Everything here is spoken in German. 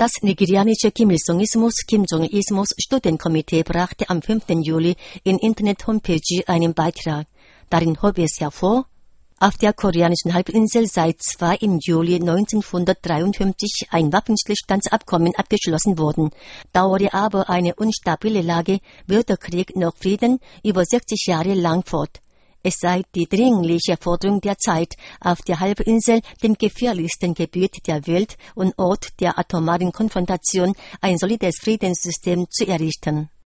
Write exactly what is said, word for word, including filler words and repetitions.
Das nigerianische Kim Il-sungismus, Kim Jong-ismus Studienkomitee brachte am fünften Juli in Internet-Homepage einen Beitrag. Darin hob es hervor, auf der koreanischen Halbinsel sei zwar im Juli neunzehnhundertdreiundfünfzig ein Waffenstillstandsabkommen abgeschlossen worden, dauere aber eine unstabile Lage, weder Krieg noch Frieden über sechzig Jahre lang fort. Es sei die dringliche Forderung der Zeit, auf der Halbinsel, dem gefährlichsten Gebiet der Welt und Ort der atomaren Konfrontation, ein solides Friedenssystem zu errichten.